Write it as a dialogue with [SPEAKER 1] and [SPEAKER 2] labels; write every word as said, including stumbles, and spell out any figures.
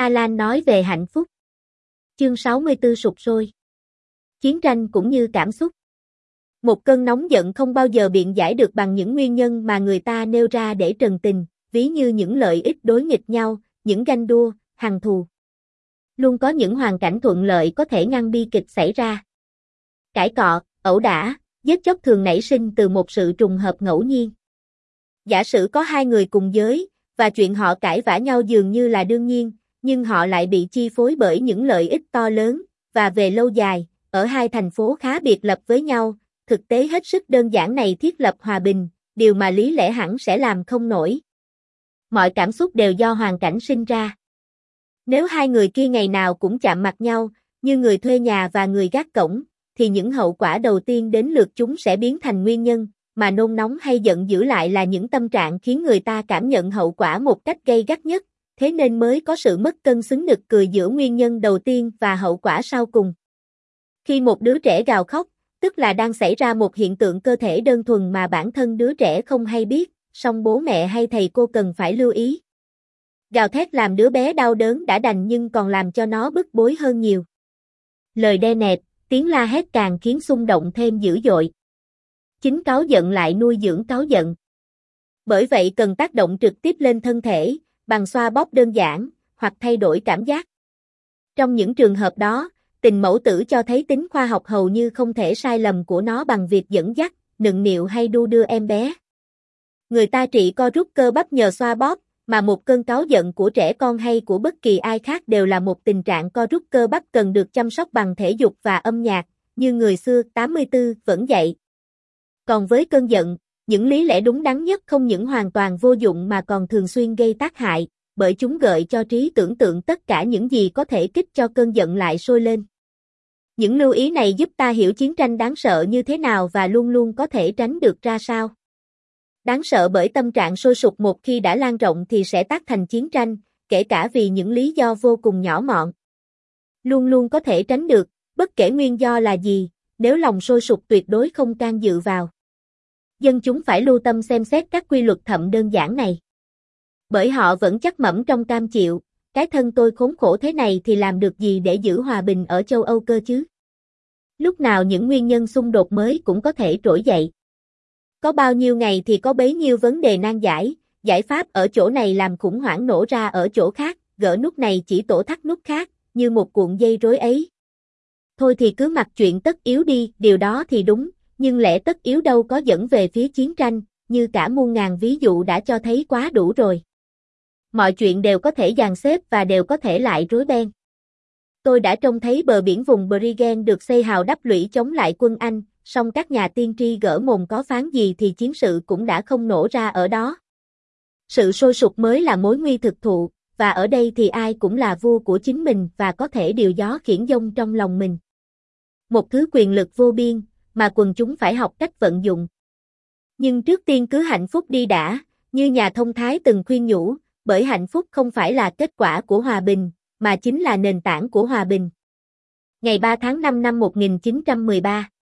[SPEAKER 1] Alan nói về hạnh phúc. Chương sáu mươi tư sụp sôi. Chiến tranh cũng như cảm xúc. Một cơn nóng giận không bao giờ biện giải được bằng những nguyên nhân mà người ta nêu ra để trần tình, ví như những lợi ích đối nghịch nhau, những ganh đua, hằn thù. Luôn có những hoàn cảnh thuận lợi có thể ngăn bi kịch xảy ra. Cãi cọ, ẩu đả, giết chóc thường nảy sinh từ một sự trùng hợp ngẫu nhiên. Giả sử có hai người cùng giới, và chuyện họ cãi vã nhau dường như là đương nhiên, nhưng họ lại bị chi phối bởi những lợi ích to lớn, và về lâu dài, ở hai thành phố khá biệt lập với nhau, thực tế hết sức đơn giản này thiết lập hòa bình, điều mà lý lẽ hẳn sẽ làm không nổi. Mọi cảm xúc đều do hoàn cảnh sinh ra. Nếu hai người kia ngày nào cũng chạm mặt nhau, như người thuê nhà và người gác cổng, thì những hậu quả đầu tiên đến lượt chúng sẽ biến thành nguyên nhân, mà nôn nóng hay giận dữ lại là những tâm trạng khiến người ta cảm nhận hậu quả một cách gay gắt nhất, thế nên mới có sự mất cân xứng nực cười giữa nguyên nhân đầu tiên và hậu quả sau cùng. Khi một đứa trẻ gào khóc, tức là đang xảy ra một hiện tượng cơ thể đơn thuần mà bản thân đứa trẻ không hay biết, song bố mẹ hay thầy cô cần phải lưu ý. Gào thét làm đứa bé đau đớn đã đành nhưng còn làm cho nó bức bối hơn nhiều. Lời đe nẹt, tiếng la hét càng khiến xung động thêm dữ dội. Chính cáu giận lại nuôi dưỡng cáu giận. Bởi vậy cần tác động trực tiếp lên thân thể, bằng xoa bóp đơn giản, hoặc thay đổi cảm giác. Trong những trường hợp đó, tình mẫu tử cho thấy tính khoa học hầu như không thể sai lầm của nó bằng việc dẫn dắt, nựng nịu hay đu đưa em bé. Người ta trị co rút cơ bắp nhờ xoa bóp, mà một cơn cáu giận của trẻ con hay của bất kỳ ai khác đều là một tình trạng co rút cơ bắp cần được chăm sóc bằng thể dục và âm nhạc, như người xưa tám mươi tư vẫn dạy. Còn với cơn giận, những lý lẽ đúng đắn nhất không những hoàn toàn vô dụng mà còn thường xuyên gây tác hại, bởi chúng gợi cho trí tưởng tượng tất cả những gì có thể kích cho cơn giận lại sôi lên. Những lưu ý này giúp ta hiểu chiến tranh đáng sợ như thế nào và luôn luôn có thể tránh được ra sao. Đáng sợ bởi tâm trạng sôi sục một khi đã lan rộng thì sẽ tác thành chiến tranh, kể cả vì những lý do vô cùng nhỏ mọn. Luôn luôn có thể tránh được, bất kể nguyên do là gì, nếu lòng sôi sục tuyệt đối không can dự vào. Dân chúng phải lưu tâm xem xét các quy luật thậm đơn giản này. Bởi họ vẫn chắc mẩm trong cam chịu, cái thân tôi khốn khổ thế này thì làm được gì để giữ hòa bình ở châu Âu cơ chứ? Lúc nào những nguyên nhân xung đột mới cũng có thể trỗi dậy. Có bao nhiêu ngày thì có bấy nhiêu vấn đề nan giải, giải pháp ở chỗ này làm khủng hoảng nổ ra ở chỗ khác, gỡ nút này chỉ tổ thắt nút khác, như một cuộn dây rối ấy. Thôi thì cứ mặc chuyện tất yếu đi, điều đó thì đúng, nhưng lẽ tất yếu đâu có dẫn về phía chiến tranh, như cả muôn ngàn ví dụ đã cho thấy quá đủ rồi. Mọi chuyện đều có thể dàn xếp và đều có thể lại rối beng. Tôi đã trông thấy bờ biển vùng Brigen được xây hào đắp lũy chống lại quân Anh, song các nhà tiên tri gỡ mồm có phán gì thì chiến sự cũng đã không nổ ra ở đó. Sự sôi sục mới là mối nguy thực thụ, và ở đây thì ai cũng là vua của chính mình và có thể điều gió khiển dông trong lòng mình. Một thứ quyền lực vô biên, mà quần chúng phải học cách vận dụng. Nhưng trước tiên cứ hạnh phúc đi đã, như nhà thông thái từng khuyên nhủ, bởi hạnh phúc không phải là kết quả của hòa bình, mà chính là nền tảng của hòa bình. Ngày ba tháng năm năm một nghìn chín trăm mười ba